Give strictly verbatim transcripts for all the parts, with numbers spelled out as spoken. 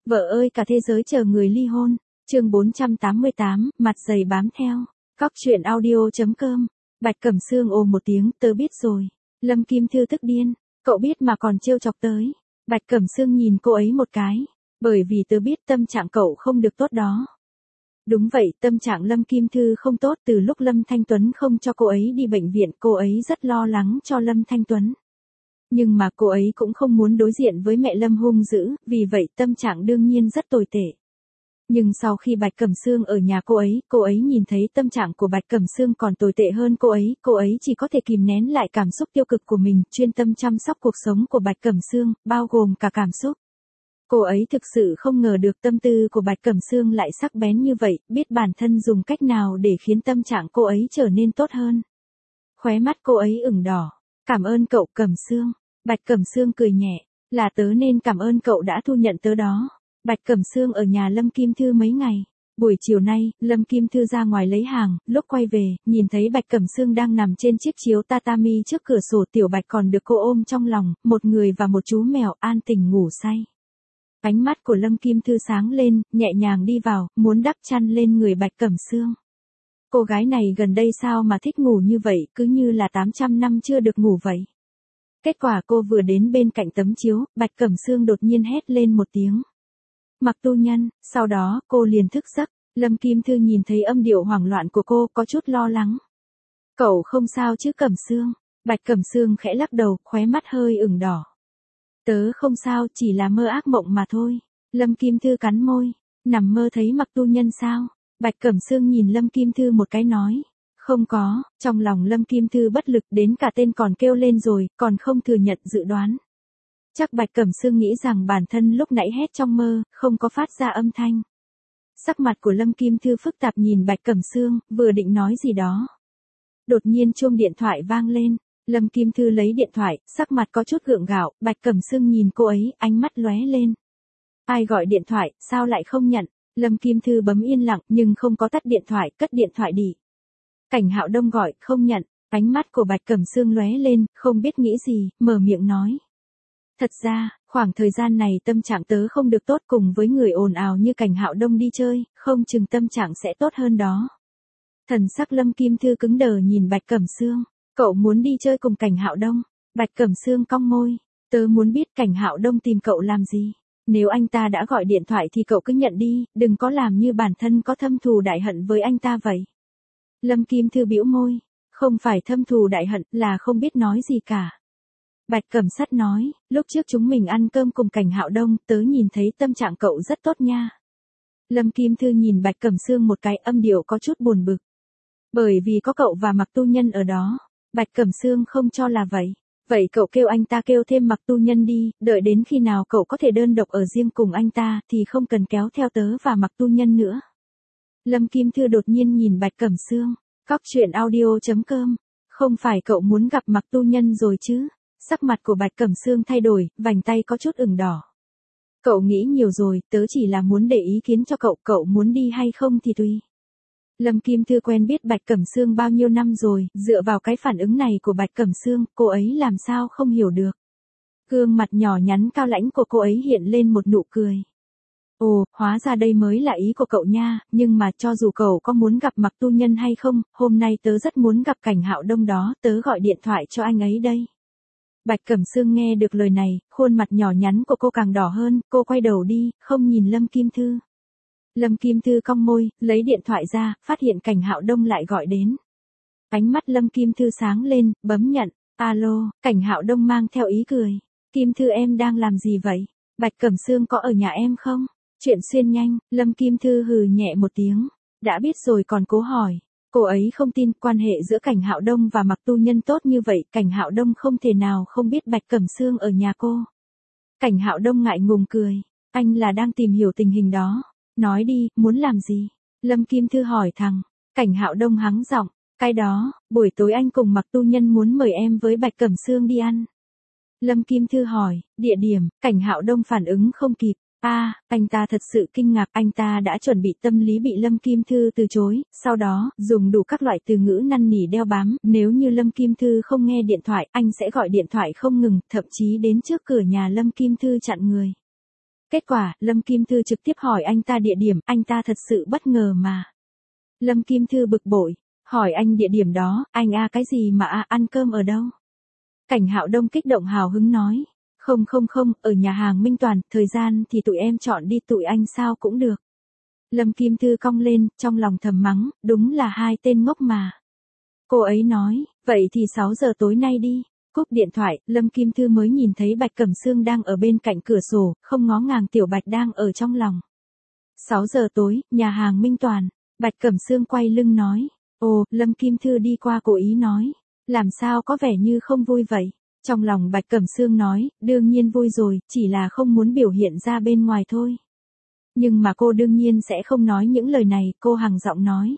Vợ ơi cả thế giới chờ người ly hôn. Chương bốn trăm tám mươi tám, mặt dày bám theo. Cóc truyện audio chấm com. Bạch Cẩm Sương ồ một tiếng, tớ biết rồi. Lâm Kim Thư tức điên, cậu biết mà còn trêu chọc tới. Bạch Cẩm Sương nhìn cô ấy một cái, bởi vì tớ biết tâm trạng cậu không được tốt đó. Đúng vậy, tâm trạng Lâm Kim Thư không tốt từ lúc Lâm Thanh Tuấn không cho cô ấy đi bệnh viện, cô ấy rất lo lắng cho Lâm Thanh Tuấn. Nhưng mà cô ấy cũng không muốn đối diện với mẹ Lâm hung dữ, vì vậy tâm trạng đương nhiên rất tồi tệ. Nhưng sau khi Bạch Cẩm Sương ở nhà cô ấy, cô ấy nhìn thấy tâm trạng của Bạch Cẩm Sương còn tồi tệ hơn cô ấy, cô ấy chỉ có thể kìm nén lại cảm xúc tiêu cực của mình, chuyên tâm chăm sóc cuộc sống của Bạch Cẩm Sương, bao gồm cả cảm xúc. Cô ấy thực sự không ngờ được tâm tư của Bạch Cẩm Sương lại sắc bén như vậy, biết bản thân dùng cách nào để khiến tâm trạng cô ấy trở nên tốt hơn. Khóe mắt cô ấy ửng đỏ. Cảm ơn cậu Cẩm Sương. Bạch Cẩm Sương cười nhẹ, là tớ nên cảm ơn cậu đã thu nhận tớ đó. Bạch Cẩm Sương ở nhà Lâm Kim Thư mấy ngày. Buổi chiều nay, Lâm Kim Thư ra ngoài lấy hàng, lúc quay về, nhìn thấy Bạch Cẩm Sương đang nằm trên chiếc chiếu tatami trước cửa sổ, Tiểu Bạch còn được cô ôm trong lòng, một người và một chú mèo an tình ngủ say. Ánh mắt của Lâm Kim Thư sáng lên, nhẹ nhàng đi vào, muốn đắp chăn lên người Bạch Cẩm Sương. Cô gái này gần đây sao mà thích ngủ như vậy, cứ như là tám trăm năm chưa được ngủ vậy. Kết quả cô vừa đến bên cạnh tấm chiếu, Bạch Cẩm Sương đột nhiên hét lên một tiếng. Mặc tu nhân, sau đó cô liền thức giấc. Lâm Kim Thư nhìn thấy âm điệu hoảng loạn của cô, có chút lo lắng. Cậu không sao chứ Cẩm Sương? Bạch Cẩm Sương khẽ lắc đầu, khóe mắt hơi ửng đỏ. Tớ không sao, chỉ là mơ ác mộng mà thôi. Lâm Kim Thư cắn môi, nằm mơ thấy Mặc tu nhân sao? Bạch Cẩm Sương nhìn Lâm Kim Thư một cái nói. Không có, trong lòng Lâm Kim Thư bất lực đến cả tên còn kêu lên rồi, còn không thừa nhận dự đoán. Chắc Bạch Cẩm Sương nghĩ rằng bản thân lúc nãy hét trong mơ, không có phát ra âm thanh. Sắc mặt của Lâm Kim Thư phức tạp nhìn Bạch Cẩm Sương, vừa định nói gì đó. Đột nhiên chuông điện thoại vang lên, Lâm Kim Thư lấy điện thoại, sắc mặt có chút gượng gạo, Bạch Cẩm Sương nhìn cô ấy, ánh mắt lóe lên. Ai gọi điện thoại, sao lại không nhận? Lâm Kim Thư bấm yên lặng nhưng không có tắt điện thoại, cất điện thoại đi. Cảnh Hạo Đông gọi, không nhận, ánh mắt của Bạch Cẩm Sương lóe lên, không biết nghĩ gì, mở miệng nói. Thật ra, khoảng thời gian này tâm trạng tớ không được tốt, cùng với người ồn ào như Cảnh Hạo Đông đi chơi, không chừng tâm trạng sẽ tốt hơn đó. Thần sắc Lâm Kim Thư cứng đờ nhìn Bạch Cẩm Sương, cậu muốn đi chơi cùng Cảnh Hạo Đông? Bạch Cẩm Sương cong môi, tớ muốn biết Cảnh Hạo Đông tìm cậu làm gì. Nếu anh ta đã gọi điện thoại thì cậu cứ nhận đi, đừng có làm như bản thân có thâm thù đại hận với anh ta vậy. Lâm Kim Thư bĩu môi, không phải thâm thù đại hận, là không biết nói gì cả. Bạch Cẩm Sắt nói, lúc trước chúng mình ăn cơm cùng Cảnh Hạo Đông, tớ nhìn thấy tâm trạng cậu rất tốt nha. Lâm Kim Thư nhìn Bạch Cẩm Sương một cái, âm điệu có chút buồn bực. Bởi vì có cậu và Mặc tu nhân ở đó. Bạch Cẩm Sương không cho là vậy. Vậy cậu kêu anh ta kêu thêm Mặc tu nhân đi, đợi đến khi nào cậu có thể đơn độc ở riêng cùng anh ta, thì không cần kéo theo tớ và Mặc tu nhân nữa. Lâm Kim Thư đột nhiên nhìn Bạch Cẩm Sương, cóc truyện audio chấm com. Không phải cậu muốn gặp Mặc tu nhân rồi chứ? Sắc mặt của Bạch Cẩm Sương thay đổi, vành tay có chút ửng đỏ. Cậu nghĩ nhiều rồi, tớ chỉ là muốn để ý kiến cho cậu, cậu muốn đi hay không thì tùy. Lâm Kim Thư quen biết Bạch Cẩm Sương bao nhiêu năm rồi, dựa vào cái phản ứng này của Bạch Cẩm Sương, cô ấy làm sao không hiểu được. Gương mặt nhỏ nhắn cao lãnh của cô ấy hiện lên một nụ cười. Ồ, hóa ra đây mới là ý của cậu nha, nhưng mà cho dù cậu có muốn gặp Mặc tu nhân hay không, hôm nay tớ rất muốn gặp Cảnh Hạo Đông đó, tớ gọi điện thoại cho anh ấy đây. Bạch Cẩm Sương nghe được lời này, khuôn mặt nhỏ nhắn của cô càng đỏ hơn, cô quay đầu đi, không nhìn Lâm Kim Thư. Lâm Kim Thư cong môi, lấy điện thoại ra, phát hiện Cảnh Hạo Đông lại gọi đến. Ánh mắt Lâm Kim Thư sáng lên, bấm nhận, alo, Cảnh Hạo Đông mang theo ý cười. Kim Thư em đang làm gì vậy? Bạch Cẩm Sương có ở nhà em không? Chuyện xuyên nhanh, Lâm Kim Thư hừ nhẹ một tiếng. Đã biết rồi còn cố hỏi. Cô ấy không tin quan hệ giữa Cảnh Hạo Đông và Mặc tu nhân tốt như vậy, Cảnh Hạo Đông không thể nào không biết Bạch Cẩm Sương ở nhà cô. Cảnh Hạo Đông ngại ngùng cười, anh là đang tìm hiểu tình hình đó. Nói đi, muốn làm gì? Lâm Kim Thư hỏi thẳng. Cảnh Hạo Đông hắng giọng, cái đó, buổi tối anh cùng Mặc tu nhân muốn mời em với Bạch Cẩm Sương đi ăn. Lâm Kim Thư hỏi, địa điểm, Cảnh Hạo Đông phản ứng không kịp. A, à, anh ta thật sự kinh ngạc, anh ta đã chuẩn bị tâm lý bị Lâm Kim Thư từ chối, sau đó, dùng đủ các loại từ ngữ năn nỉ đeo bám, nếu như Lâm Kim Thư không nghe điện thoại, anh sẽ gọi điện thoại không ngừng, thậm chí đến trước cửa nhà Lâm Kim Thư chặn người. Kết quả, Lâm Kim Thư trực tiếp hỏi anh ta địa điểm, anh ta thật sự bất ngờ mà. Lâm Kim Thư bực bội, hỏi anh địa điểm đó, anh a cái gì mà a ăn cơm ở đâu? Cảnh Hạo Đông kích động hào hứng nói, không không không, ở nhà hàng Minh Toàn, thời gian thì tụi em chọn đi tụi anh sao cũng được. Lâm Kim Thư cong lên, trong lòng thầm mắng, đúng là hai tên ngốc mà. Cô ấy nói, vậy thì sáu giờ tối nay đi. Cúp điện thoại, Lâm Kim Thư mới nhìn thấy Bạch Cẩm Sương đang ở bên cạnh cửa sổ, không ngó ngàng Tiểu Bạch đang ở trong lòng. sáu giờ tối, nhà hàng Minh Toàn. Bạch Cẩm Sương quay lưng nói. Ồ, Lâm Kim Thư đi qua cố ý nói. Làm sao có vẻ như không vui vậy? Trong lòng Bạch Cẩm Sương nói, đương nhiên vui rồi, chỉ là không muốn biểu hiện ra bên ngoài thôi. Nhưng mà cô đương nhiên sẽ không nói những lời này, cô hằng giọng nói.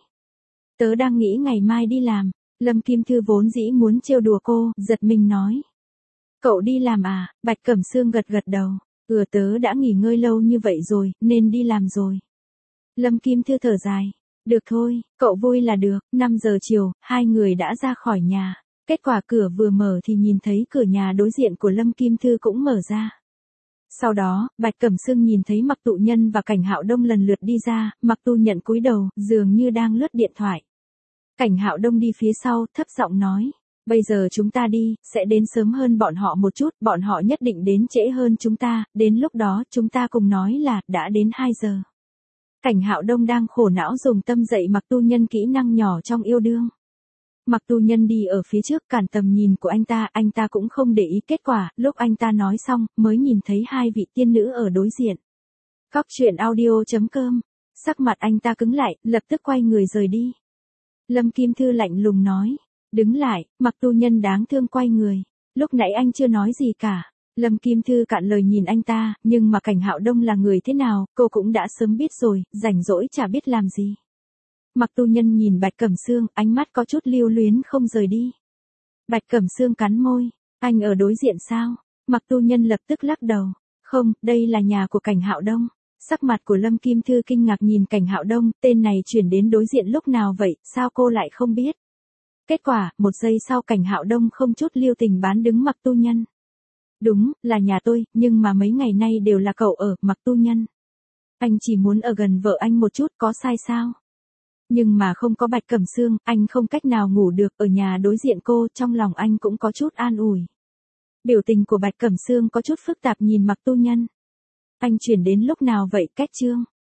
Tớ đang nghĩ ngày mai đi làm. Lâm Kim Thư vốn dĩ muốn trêu đùa cô, giật mình nói. Cậu đi làm à? Bạch Cẩm Sương gật gật đầu. Ừ, tớ đã nghỉ ngơi lâu như vậy rồi, nên đi làm rồi. Lâm Kim Thư thở dài. Được thôi, cậu vui là được. năm giờ chiều, hai người đã ra khỏi nhà. Kết quả cửa vừa mở thì nhìn thấy cửa nhà đối diện của Lâm Kim Thư cũng mở ra. Sau đó, Bạch Cẩm Sương nhìn thấy Mặc Tụ Nhân và Cảnh Hạo Đông lần lượt đi ra, Mặc Tu Nhận cúi đầu, dường như đang lướt điện thoại. Cảnh Hạo Đông đi phía sau, thấp giọng nói, bây giờ chúng ta đi, sẽ đến sớm hơn bọn họ một chút, bọn họ nhất định đến trễ hơn chúng ta, đến lúc đó chúng ta cùng nói là, đã đến hai giờ. Cảnh Hạo Đông đang khổ não dùng tâm dạy Mặc Tu Nhân kỹ năng nhỏ trong yêu đương. Mặc Tu Nhân đi ở phía trước cản tầm nhìn của anh ta, anh ta cũng không để ý kết quả, lúc anh ta nói xong, mới nhìn thấy hai vị tiên nữ ở đối diện. Cóc truyện audio chấm com, sắc mặt anh ta cứng lại, lập tức quay người rời đi. Lâm Kim Thư lạnh lùng nói, đứng lại. Mặc Tu Nhân đáng thương quay người, lúc nãy anh chưa nói gì cả. Lâm Kim Thư cạn lời nhìn anh ta, nhưng mà Cảnh Hạo Đông là người thế nào, cô cũng đã sớm biết rồi, rảnh rỗi chả biết làm gì. Mặc Tu Nhân nhìn Bạch Cẩm Sương, ánh mắt có chút lưu luyến không rời đi. Bạch Cẩm Sương cắn môi, anh ở đối diện sao? Mặc Tu Nhân lập tức lắc đầu, không, đây là nhà của Cảnh Hạo Đông. Sắc mặt của Lâm Kim Thư kinh ngạc nhìn Cảnh Hạo Đông, tên này chuyển đến đối diện lúc nào vậy, sao cô lại không biết? Kết quả, một giây sau Cảnh Hạo Đông không chút lưu tình bán đứng Mặc Tu Nhân. Đúng, là nhà tôi, nhưng mà mấy ngày nay đều là cậu ở, Mặc Tu Nhân. Anh chỉ muốn ở gần vợ anh một chút, có sai sao? Nhưng mà không có Bạch Cẩm Sương, anh không cách nào ngủ được, ở nhà đối diện cô, trong lòng anh cũng có chút an ủi. Biểu tình của Bạch Cẩm Sương có chút phức tạp nhìn Mặc Tu Nhân. Anh chuyển đến lúc nào vậy, Kết Chương?